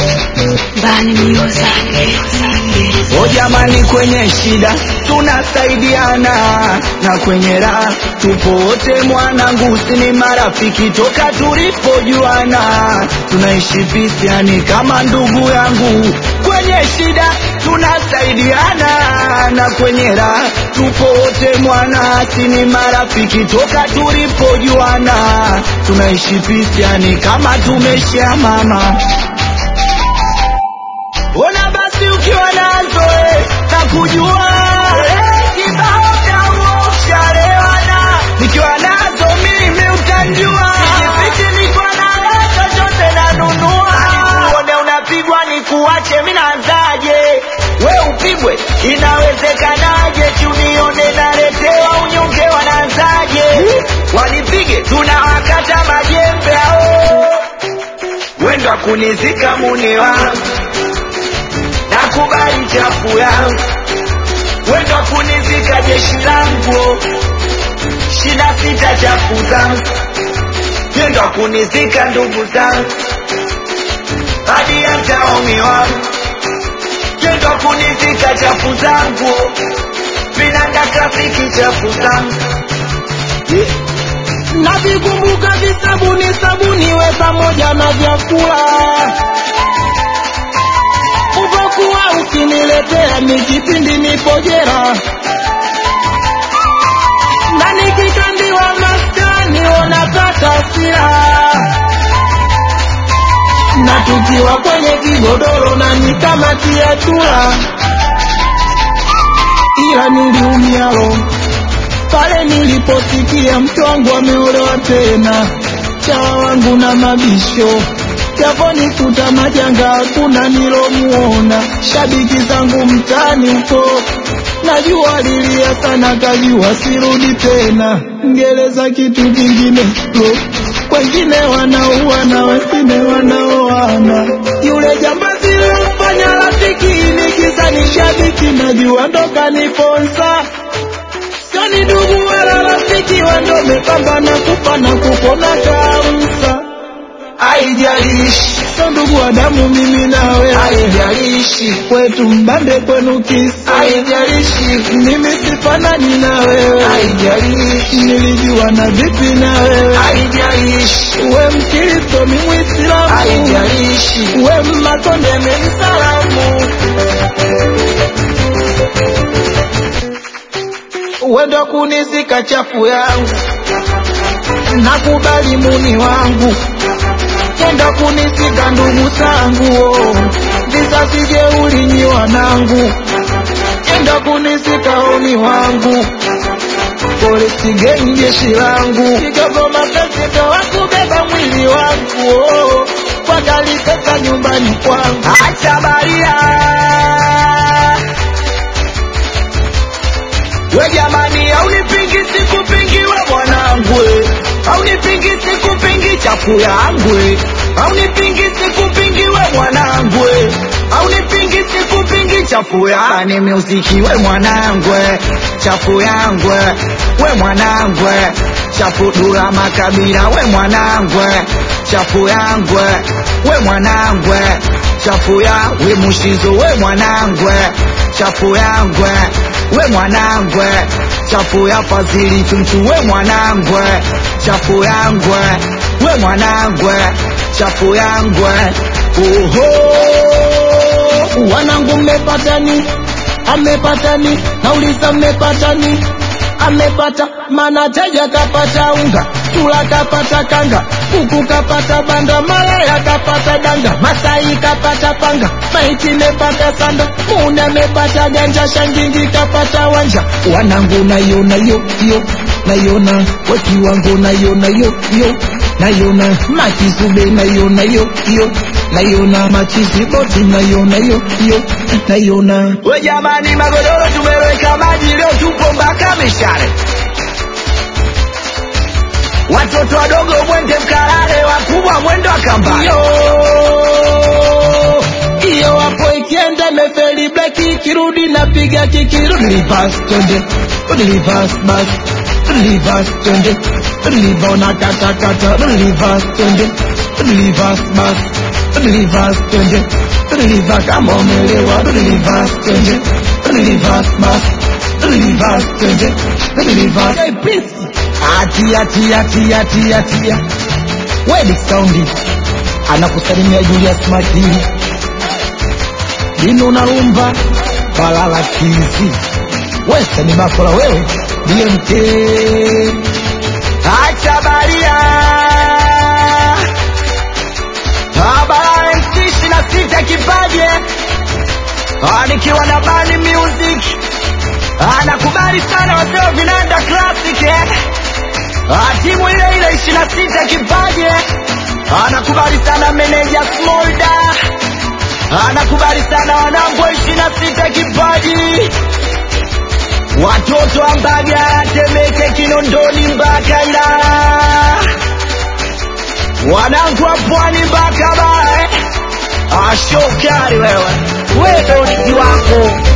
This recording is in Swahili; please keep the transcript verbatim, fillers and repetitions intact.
Bani Music. O jamani, kwenye shida tunasaidiana na kwenye raha tupo wote mwanangu, si ni marafiki toka tulipojuana, tunaishi peace yani kama ndugu yangu. Kwenye shida tunasaidiana na kwenye raha tupo wote mwana, si ni marafiki toka tulipojuana, tunaishi peace yani kama tumeshia mama. Ona basi ukiwa nazo eh, na kujua eh, kibao changu ushalewana. Nikiwa nazo mimi utanjua, Sijipiti niko na chochote nanunua. Uone unapigwa ni kuache mimi naanzaje, we upigwe inawezekanaje, tunione naletewa unyonge wanaanzaje, wanipige tunawakata majembe hao, wenda kunizika muni wangu, nakubali chafu yangu, wenda kunizika jeshi langu, shina sita chafu zangu, wenda kunizika ndugu zangu, hadi hata omi wangu, wenda kunizika chafu zangu, vinanda trafiki chafu zangu. Navikumbuka visabuni sabuni we pamoja na vyakula, uvokuwa ukiniletea nikipindi nipojera, na nikikandiwa maskani wanapata hasira, na tukiwa kwenye kigodoro na nikamatia chula, ila niliumia roho pale niliposikia mke wangu ameolewa tena, chawa wangu na mabisho yaponikuta majanga, hakuna nilomuona, shabiki zangu mtani uko, najua lilia sana, kajua sirudi tena, ngeleza kitu kingine lo, wengine wanaua na wengine wanaoana, yule jambazi lilofanya rafiki nikiza ni shabiki, najua ndo kaniponza, ni ndugu wala rafiki, wando mepambana kufa na kupona kamsa. Haijalishi so ndugu wa damu mimi nawe, haijalishi kwetu mbande kwenu kisa, haijalishi mimi sifanani na wewe, haijalishi nilijua na vipi na wewe, haijalishi we Mkristo mi Muislamu, haijalishi we Mmakonde mi Msalamu, wendo kunizika chafu yangu, nakubali muni wangu, kenda kunizika ndugu zangu, oh, vizazi jeuri nyi wanangu, kenda kunizika omi wangu, pole sigeni jeshi langu, kidogo mapenzi ndo wakubeba mwili wangu, oh, kwa gali pesa nyumbani kwangu, acha baria. We jamani, haunipingi sikupingi we mwanangu, haunipingi sikupingi chafu yangu, haunipingi sikupingi we mwanangu, haunipingi sikupingi chafu yangu, ni muziki we mwanangu, chafu yangu we mwanangu, chafu Dula Makabila we mwanangu, chafu yangu we mwanangu, chafu ya we Mushizo we mwanangu, chafu yangu we mwanangwe, chafu ya Fazili Tuntu we mwanangwe, chafu yangwe we mwanangwe, chafu yangwe. Oho, wanangu mmepatani, amepatani, nauliza mmepatani, amepata, mana teja kapata unga, Tula kapata kanga, kuku kapata banda, malaya kapata danga, Masai kapata panga, maiti mepata sanda, Muna mepata ganja, Shangingi kapata wanja. Wanangu nayona yo yo, nayona waki wangu nayona yo yo, nayona Makizube nayona yo yo, nayona Makiziboti nayona yo yo, nayona. We jamani, magodoro tumeweka maji, leo tupo mpaka mishare, watoto wadogo mwende mkalale, wakubwa mwendo akambale. Iyo wapo ikienda mefeli blaki, kirudi napiga kikirudi reverse twende, reverse bas, reverse twende, reverse na kata kata, reverse twende, reverse bas. reverse twende, reverse kama umeelewa, reverse twende, reverse bas, reverse twende, reverse. Hey Prince, atia atia atia atia atia, wewe sound anakusalimia Julius Makili, Dino na Rumba, Balala Kizi, Westa ni Bakola wewe, D M K, acha baria, Abara M C ishirini na sita kipaje, nikiwa na Bani Music, anakubali sana waseo vinanda classic eh. Timu ile ile ishirini na sita kipaje, anakubali sana meneja Smolda, anakubali sana wanangu ishirini na sita kipaji, watoto wa Mbaga, Temeke, Kinondoni mpaka Ilala, wanangu wa Pwani mpaka Bae. Ashokari wewe, wewe ndo wako.